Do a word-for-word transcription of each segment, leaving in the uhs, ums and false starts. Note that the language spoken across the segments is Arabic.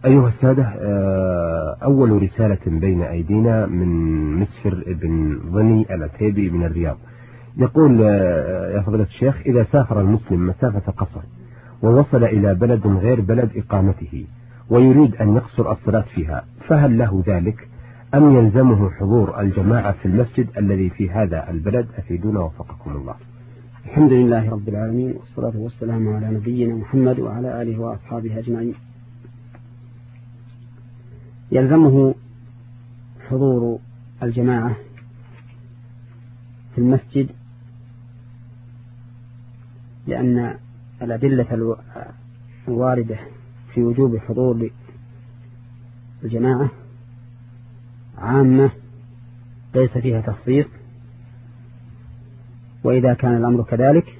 أيها السادة، أول رسالة بين أيدينا من مسفر بن ظني العتيبي من الرياض، يقول: يا فضيلة الشيخ، إذا سافر المسلم مسافة قصر ووصل إلى بلد غير بلد إقامته ويريد أن يقصر الصلاة فيها، فهل له ذلك أم يلزمه حضور الجماعة في المسجد الذي في هذا البلد؟ أفيدونا وفقكم الله. الحمد لله رب العالمين، والصلاة والسلام على نبينا محمد وعلى آله وأصحابه أجمعين. يلزمه حضور الجماعة في المسجد لأن الأدلة الواردة في وجوب حضور الجماعة عامة ليس فيها تخصيص، وإذا كان الأمر كذلك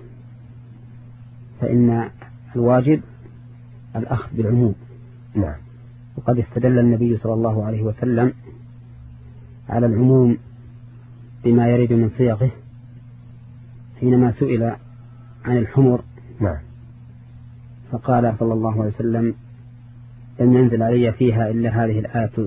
فإن الواجب الأخذ بالعموم. نعم. وقد استدل النبي صلى الله عليه وسلم على العموم بما يرد من صيغه حينما سئل عن الحمر. نعم. فقال صلى الله عليه وسلم: لم ينزل علي فيها إلا هذه الآية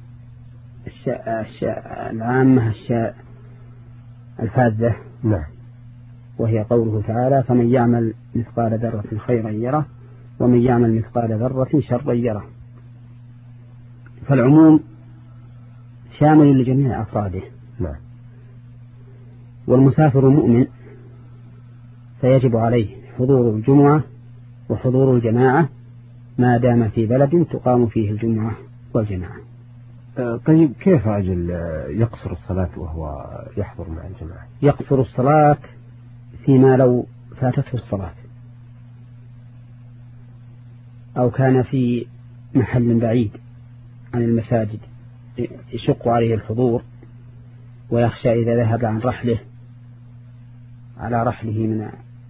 العامة الشاء الفاذة. نعم. وهي قوله تعالى: فمن يعمل مثقال ذرة خيرا يره ومن يعمل مثقال ذرة شرا يره. فالعموم شامل لجميع أفراده. نعم. والمسافر مؤمن فيجب عليه حضور الجمعة وحضور الجماعة ما دام في بلد تقام فيه الجمعة والجماعة. طيب، كيف أجل يقصر الصلاة وهو يحضر مع الجماعة؟ يقصر الصلاة فيما لو فاتته الصلاة أو كان في محل بعيد عن المساجد يشق عليه الحضور ويخشى إذا ذهب عن رحله على رحله من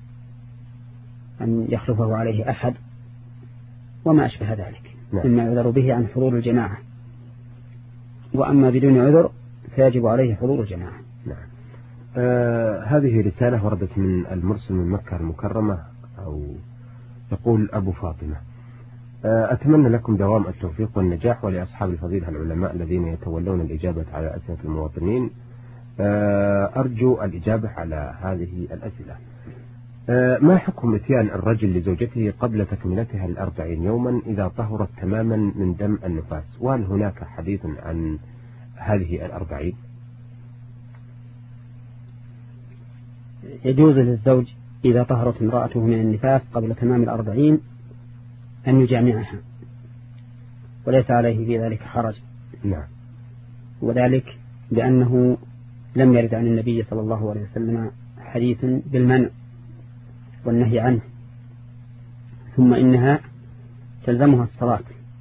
أن يخلفه عليه أحد وما أشبه ذلك. نعم. مما يعذر به عن حضور الجماعة. وأما بدون عذر فيجب عليه حضور الجماعة. نعم. آه هذه رسالة وردت من المرسل من مكة المكرمة، أو يقول أبو فاطمة: آه أتمنى لكم دوام التوفيق والنجاح، ولأصحاب الفضيلة العلماء الذين يتولون الإجابة على أسئلة المواطنين. آه أرجو الإجابة على هذه الأسئلة. آه ما حكم إتيان الرجل لزوجته قبل تكملتها الأربعين يوما إذا طهرت تماما من دم النفاس؟ وهل هناك حديث عن هذه الأربعين؟ يجوز للزوج إذا طهرت امرأته من النفاس قبل تمام الأربعين أن يجامعها، وليس عليه في ذلك حرج. نعم. وذلك لأنه لم يرد عن النبي صلى الله عليه وسلم حديث بالمنع والنهي عنه. ثم إنها تلزمها الصلاة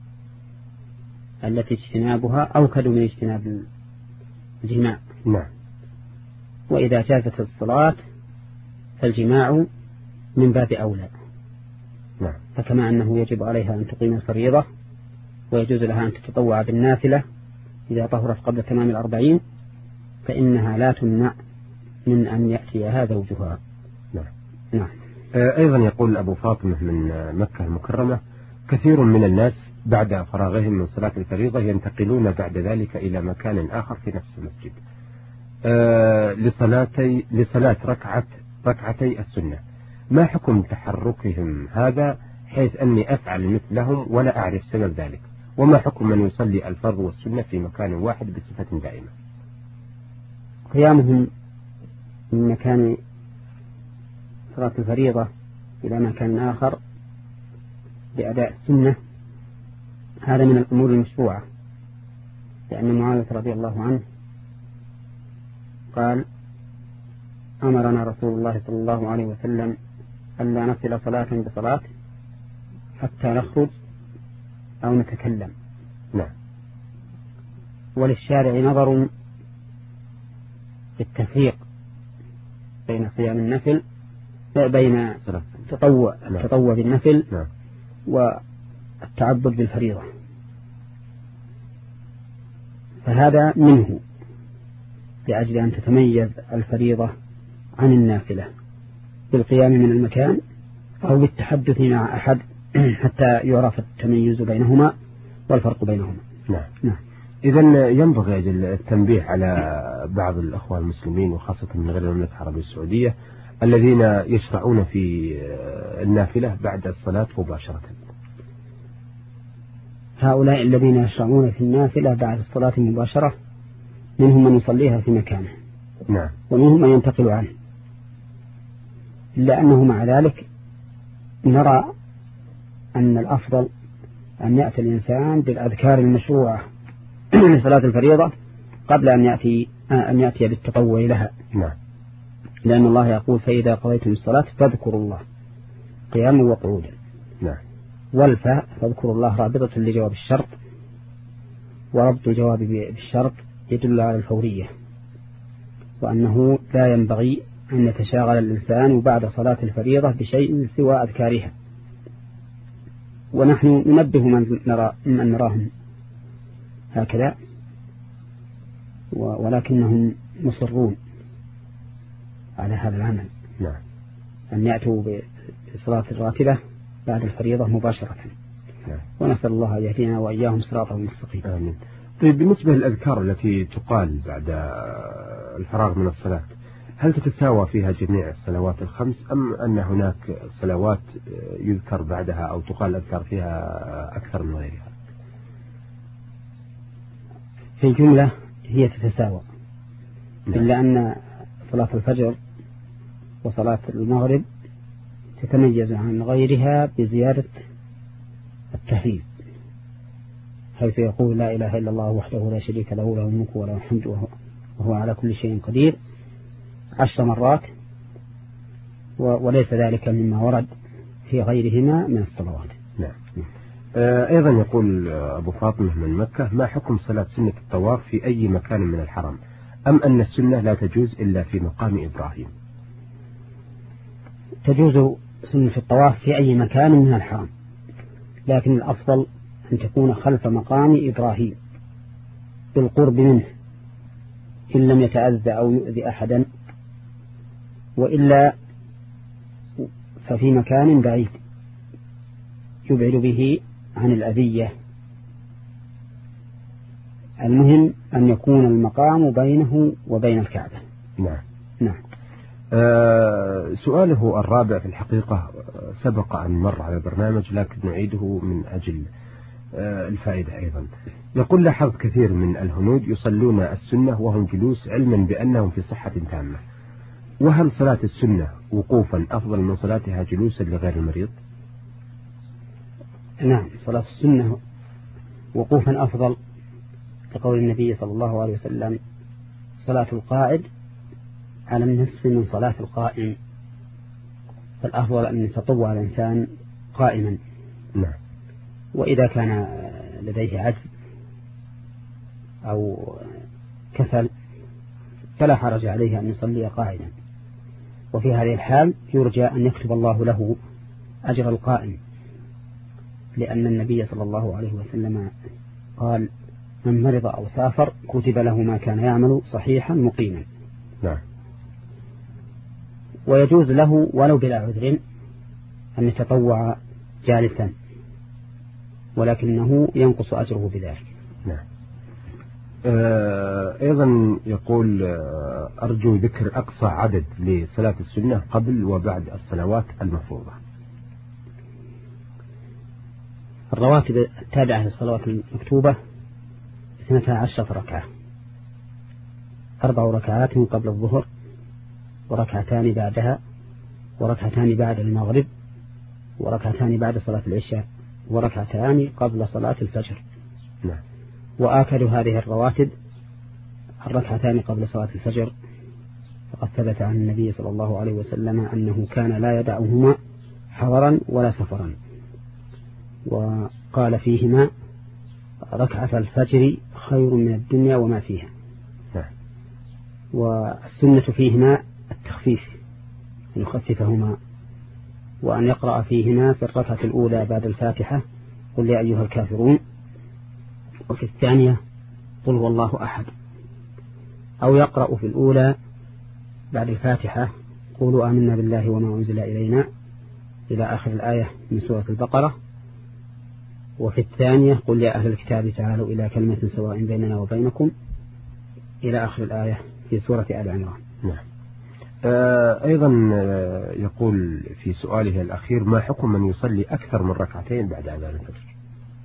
التي اجتنابها أوكد من اجتناب الجماع. نعم. وإذا جازت الصلاة فالجماع من باب أولى. نعم. فكما أنه يجب عليها أن تقيم الفريضة ويجوز لها أن تتطوع بالنافلة إذا طهرت قبل تمام الأربعين، فإنها لا تمنع من أن يأتيها زوجها. نعم. نعم. أيضا يقول أبو فاطمة من مكة المكرمة: كثير من الناس بعد فراغهم من صلاة الفريضة ينتقلون بعد ذلك إلى مكان آخر في نفس المسجد أه لصلاتي لصلاة ركعة ركعتي السنة. ما حكم تحركهم هذا حيث أني أفعل مثلهم ولا أعرف سبب ذلك؟ وما حكم من يصلي الفرض والسنة في مكان واحد بصفة دائمة؟ قيامهم من مكان صلاة الفريضة إلى مكان آخر بأداء السنة هذا من الأمور المشروعة، لأن معاوية رضي الله عنه قال: أمرنا رسول الله صلى الله عليه وسلم ألا نصل صلاة بصلاة حتى نخرج أو نتكلم. نعم. وللشارع نظر في التفريق بين صيام النفل بين التطوع التطوع بالنفل نعم. والتعبد بالفريضة، فهذا منه لأجل أن تتميز الفريضة عن النافلة بالقيام من المكان أو بالتحدث مع أحد حتى يعرف التميز بينهما والفرق بينهما. نعم. نعم. إذا ينبغي التنبيه على بعض الأخوة المسلمين وخاصة من غير المملكة العربية السعودية الذين يشرعون في النافلة بعد الصلاة مباشرة. هؤلاء الذين يشرعون في النافلة بعد الصلاة مباشرة منهم من يصليها في مكانه. نعم. ومنهم من ينتقل عنه، إلا أنه مع ذلك نرى أن الأفضل أن يأتي الإنسان بالأذكار المشروعة لصلاة الفريضة قبل أن يأتي أن يأتي بالتطوع لها. نعم. لأن الله يقول فإذا قضيتم الصلاة فاذكروا الله قياما وقعودا. نعم. والفاء فاذكروا الله رابطة لجواب الشرط، وربط الجواب بالشرط يدل على الفورية، وأنه لا ينبغي أن يتشاغل الإنسان بعد صلاة الفريضة بشيء سوى أذكارها. ونحن ننبه من, نرى من نراهم هكذا، ولكنهم مصرون على هذا العمل. نعم. أن يأتوا بصلاة الراتبة بعد الفريضة مباشرة. نعم. ونسأل الله أن يهدينا وإياهم صراطه المستقيم. آمين. طيب، بالنسبة للأذكار التي تقال بعد الفراغ من الصلاة، هل تتساوى فيها جميع الصلوات الخمس أم أن هناك صلوات يذكر بعدها أو تقال أذكار فيها أكثر من غيرها؟ في الجملة هي تتساوى. نعم. إلا أن صلاة الفجر وصلاة المغرب تتميز عن غيرها بزيادة التهليل، حيث يقول لا إله إلا الله وحده لا شريك له له الملك وله الحمد وهو, وهو على كل شيء قدير عشر مرات، وليس ذلك مما ورد في غيرهما من الصلوات. نعم. أيضا يقول أبو فاطمة من مكة: ما حكم صلاة سنة الطواف في أي مكان من الحرم، أم أن السنة لا تجوز إلا في مقام إبراهيم؟ تجوز سنة الطواف في أي مكان من الحرم، لكن الأفضل أن تكون خلف مقام إبراهيم بالقرب منه إن لم يتأذى أو يؤذي أحدا، وإلا ففي مكان بعيد يبعد به عن الأذية. المهم أن يكون المقام بينه وبين الكعبة. نعم. نعم. آه سؤاله الرابع في الحقيقة سبق أن مر على البرنامج، لكن نعيده من أجل آه الفائدة أيضا. يقول: لاحظت كثير من الهنود يصلون السنة وهم جلوس علما بأنهم في صحة تامة، وهل صلاة السنة وقوفا أفضل من صلاتها جلوسا لغير المريض؟ نعم، صلاة السنة وقوفا أفضل، لقول النبي صلى الله عليه وسلم: صلاة القاعد على النصف من صلاة القائم، فالأفضل أن يتطوع الإنسان قائما. نعم. وإذا كان لديه عجز أو كسل فلا حرج عليه أن يصلي قاعدا، وفي هذه الحال يرجى أن يكتب الله له أجر القائم، لأن النبي صلى الله عليه وسلم قال: من مرض أو سافر كتب له ما كان يعمل صحيحا مقيما. نعم. ويجوز له ولو بلا عذر أن يتطوع جالسا، ولكنه ينقص أجره بذلك. نعم. أيضا يقول: أرجو ذكر أقصى عدد لصلاة السنة قبل وبعد الصلوات المفروضة. الرواتب التابعة للصلوات المكتوبة اثنتا عشرة ركعة، أربع ركعات قبل الظهر، وركعتان بعدها، وركعتان بعد المغرب، وركعتان بعد صلاة العشاء، وركعتان قبل صلاة الفجر. نعم. وآكد هذه الرواتب الركعتان قبل صلاة الفجر، فقد ثبت عن النبي صلى الله عليه وسلم أنه كان لا يدعهما حضرا ولا سفرا، وقال فيهما: ركعة الفجر خير من الدنيا وما فيها. نعم. والسنة فيهما التخفيف، أن يخففهما، وأن يقرأ فيهما في الركعة الأولى بعد الفاتحة قل يا أيها الكافرون، وفي الثانية قل هو الله أحد، أو يقرأ في الأولى بعد الفاتحة قولوا آمنا بالله وما أنزل إلينا إلى آخر الآية من سورة البقرة، وفي الثانية قل يا أهل الكتاب تعالوا إلى كلمة سواء بيننا وبينكم إلى آخر الآية في سورة آل عمران. نعم. آه أيضا يقول في سؤاله الأخير: ما حكم من يصلي أكثر من ركعتين بعد أذان الفجر؟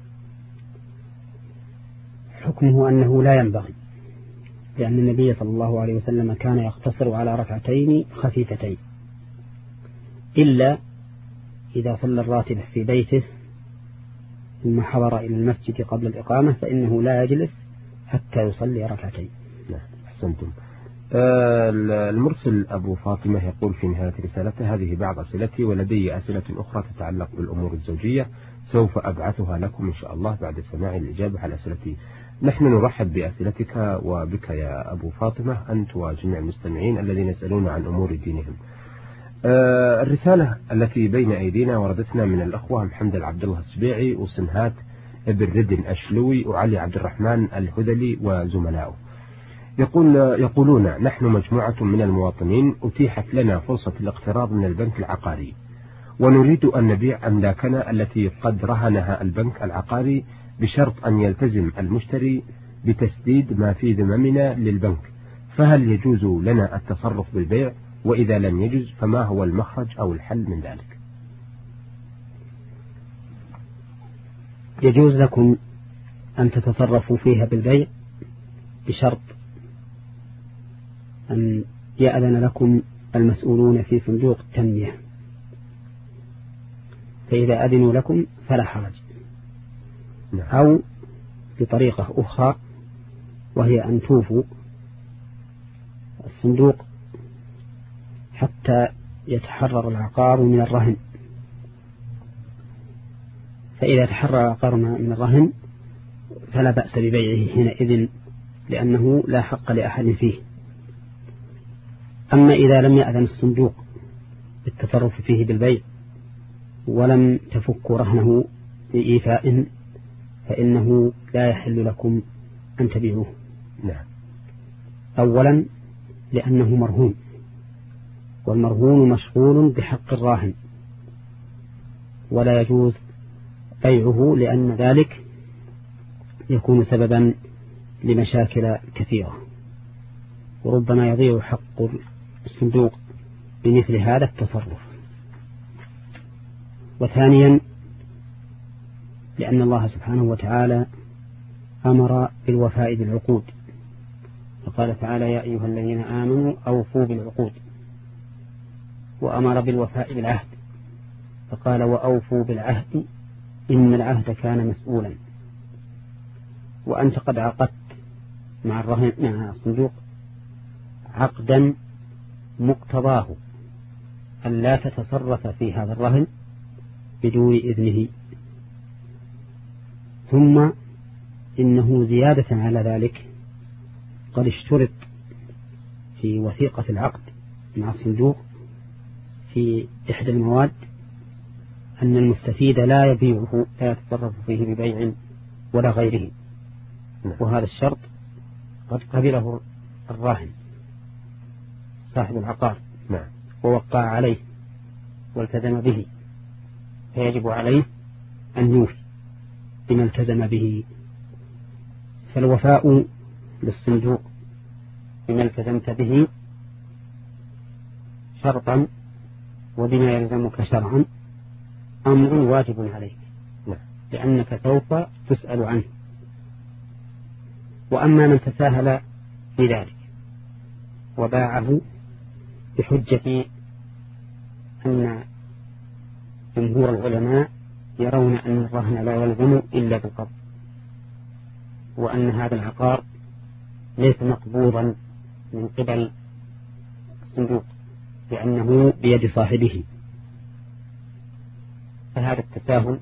حكمه أنه لا ينبغي، لأن النبي صلى الله عليه وسلم كان يقتصر على ركعتين خفيفتين، إلا إذا صلى الراتب في بيته ثم حضر إلى المسجد قبل الإقامة فإنه لا يجلس حتى يصلي ركعتين. نعم أحسنتم. آه المرسل أبو فاطمة يقول في نهاية رسالته: هذه بعض أسئلتي ولدي أسئلة أخرى تتعلق بالأمور الزوجية، سوف أبعثها لكم إن شاء الله بعد سماع الإجابة على أسئلتي. نحن نرحب بأسئلتك وبك يا أبو فاطمة أنت وجميع المستمعين الذين يسألون عن أمور دينهم. آه الرسالة التي بين أيدينا وردتنا من الأخوة محمد العبد الله السبيعي وسنهات ابن ردن أشلوي وعلي عبد الرحمن الهذلي وزملائه. يقول يقولون: نحن مجموعة من المواطنين أتيحت لنا فرصة الاقتراض من البنك العقاري، ونريد أن نبيع أملاكنا التي قد رهنها البنك العقاري بشرط أن يلتزم المشتري بتسديد ما في ذممنا للبنك، فهل يجوز لنا التصرف بالبيع؟ وإذا لم يجوز فما هو المخرج أو الحل من ذلك؟ يجوز لكم أن تتصرفوا فيها بالبيع بشرط أن يأذن لكم المسؤولون في صندوق التنمية، فإذا أذنوا لكم فلا حرج. أو بطريقة أخرى وهي أن توفوا الصندوق حتى يتحرر العقار من الرهن، فإذا تحرر العقار من الرهن فلا بأس ببيعه حينئذ، لأنه لا حق لأحد فيه. أما إذا لم يأذن الصندوق بالتصرف فيه بالبيع ولم تفكوا رهنه بإيفاء فإنه لا يحل لكم أن تبيعوه. نعم. أولا لأنه مرهون، والمرهون مشغول بحق الراهن ولا يجوز بيعه، لأن ذلك يكون سببا لمشاكل كثيرة، وربما يضيع حق الصندوق بمثل هذا التصرف. وثانيا لأن الله سبحانه وتعالى أمر بالوفاء بالعقود، فقال تعالى: يا أيها الذين آمنوا أوفوا بالعقود، وأمر بالوفاء بالعهد فقال: وأوفوا بالعهد إن العهد كان مسؤولا. وأنت قد عقدت مع الرهن مع الصندوق عقدا مقتضاه أن لا تتصرف في هذا الرهن بدون إذنه، ثم إنه زيادة على ذلك قد اشترط في وثيقة العقد مع الصندوق في إحدى المواد أن المستفيد لا يبيعه لا يتصرف فيه ببيع ولا غيره، وهذا الشرط قد قبله الراهن صاحب العقار ووقع عليه والتزم به، فيجب عليه أن يوفي بما التزم به. فالوفاء للصندوق بما التزمت به شرطا وبما يلزمك شرعا أمر واجب عليك، لأنك سوف تسأل عنه. وأما من تساهل في ذلك وباعه بحجة أن جمهور العلماء يرون أن الرهن لا يلزم إلا بالقبض، وأن هذا العقار ليس مقبوضا من قبل الصندوق لأنه بيد صاحبه، فهذا التساهل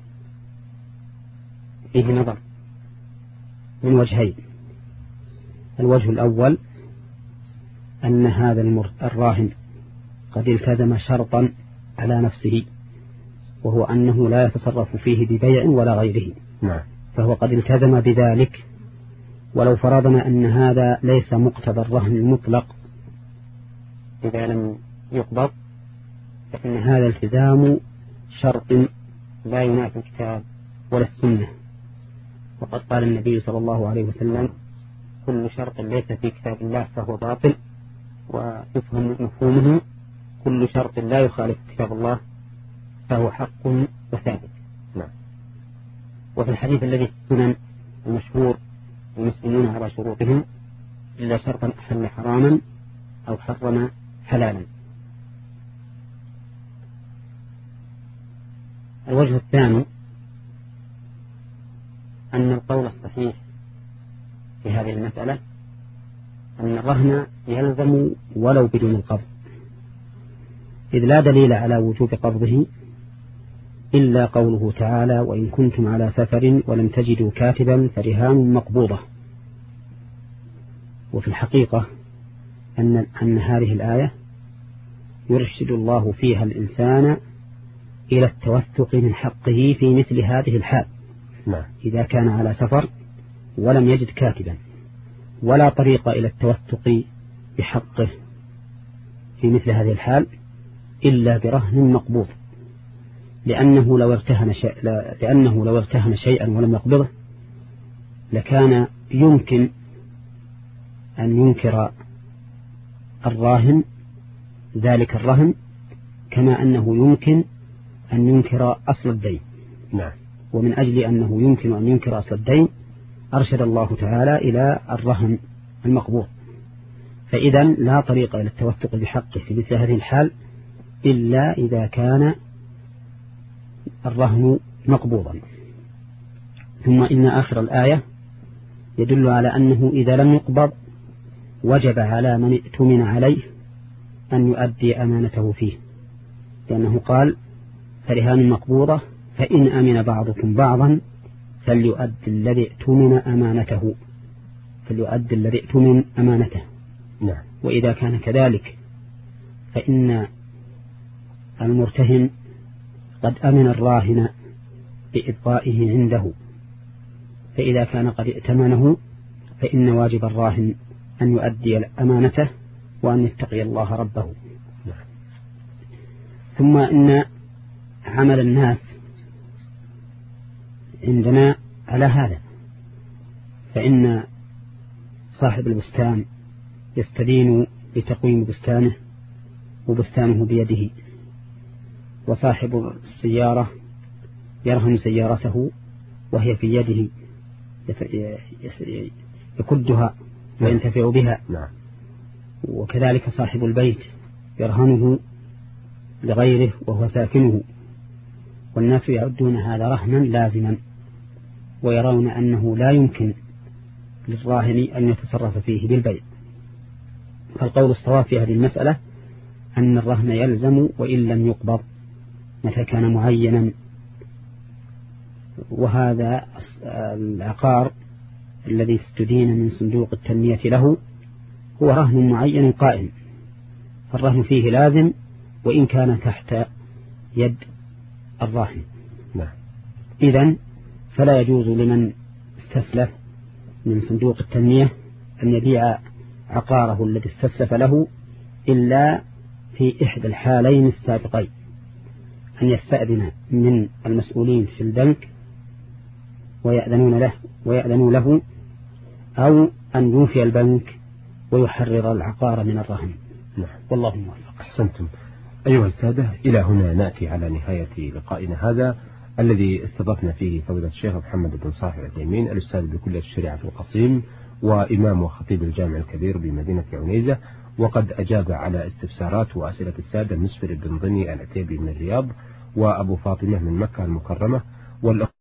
فيه نظر من وجهين. الوجه الأول أن هذا الراهن قد التزم شرطا على نفسه، وهو أنه لا يتصرف فيه ببيع ولا غيره، نعم. فهو قد التزم بذلك. ولو فرضنا أن هذا ليس مقتضى الرهن المطلق إذا لم يقبض، فإن هذا التزام شرط لا ينافي الكتاب ولا السنة، وقد قال النبي صلى الله عليه وسلم: كل شرط ليس في كتاب الله فهو باطل، ويفهم مفهومه: كل شرط لا يخالف كتاب الله فهو حق وثابت. نعم. وفي الحديث الذي في السنن المشهور: المسلمون على شروطهم إلا شرطا أحل حراما أو حرم حلالا. الوجه الثاني أن القول الصحيح في هذه المسألة أن الرهن يلزم ولو بدون القبض، إذ لا دليل على وجوب قبضه إلا قوله تعالى: وإن كنتم على سفر ولم تجدوا كاتبا فرهان مقبوضة. وفي الحقيقة أن, أن هذه الآية يرشد الله فيها الإنسان إلى التوثق من حقه في مثل هذه الحال. نعم. إذا كان على سفر ولم يجد كاتبا، ولا طريق إلى التوثق بحقه في مثل هذه الحال إلا برهن مقبوض، لأنه لو ارتهن شيء لأنه لو ارتهن شيئا ولم يقبضه لكان يمكن أن ينكر الراهن ذلك الرهن، كما أنه يمكن أن ينكر أصل الدين. نعم. ومن أجل أنه يمكن أن ينكر أصل الدين أرشد الله تعالى إلى الرهن المقبوض. فإذا لا طريق إلى التوثق بحقه في مثل هذه الحال إلا إذا كان الرهن مقبوضا. ثم إن آخر الآية يدل على أنه إذا لم يقبض وجب على من ائتمن عليه أن يؤدي أمانته فيه، لأنه قال: فرهان مقبوضة فإن أمن بعضكم بعضا فليؤدي الذي ائتمن أمانته فليؤدي الذي ائتمن أمانته. نعم. وإذا كان كذلك فإن المرتهن قد أمن الراهن بإبقائه عنده، فإذا كان قد ائتمنه فإن واجب الراهن أن يؤدي أمانته وأن يتقي الله ربه. نعم. ثم إن عمل الناس عندنا على هذا، فإن صاحب البستان يستدين بتقويم بستانه وبستانه بيده، وصاحب السيارة يرهن سيارته وهي في يده يكدها وينتفع بها. نعم. وكذلك صاحب البيت يرهنه لغيره وهو ساكنه، والناس يعدون هذا رهنا لازما، ويرون أنه لا يمكن للراهن أن يتصرف فيه بالبيع. فالقول الصواب في هذه المسألة أن الرهن يلزم وإن لم يقبض متى كان معينا. وهذا العقار الذي استدين من صندوق التنمية له هو رهن معين قائم، فالرهن فيه لازم وإن كان تحت يد الراهن. نعم. إذن فلا يجوز لمن استسلف من صندوق التنمية أن يبيع عقاره الذي استسلف له إلا في إحدى الحالين السابقين: أن يستأذن من المسؤولين في البنك ويأذنون له ويأذنوا له، أو أن يوفي البنك ويحرر العقار من الرهن. نعم. والله موفق. أحسنتم. أيها السادة، إلى هنا نأتي على نهاية لقائنا هذا الذي استضفنا فيه فضيلة الشيخ محمد بن صالح العثيمين، الأستاذ بكلية الشريعة في القصيم وإمام وخطيب الجامع الكبير بمدينة عنيزة، وقد أجاب على استفسارات وأسئلة السادة مسفر بن ضني العتيبي من الرياض، وأبو فاطمة من مكة المكرمة، والأخ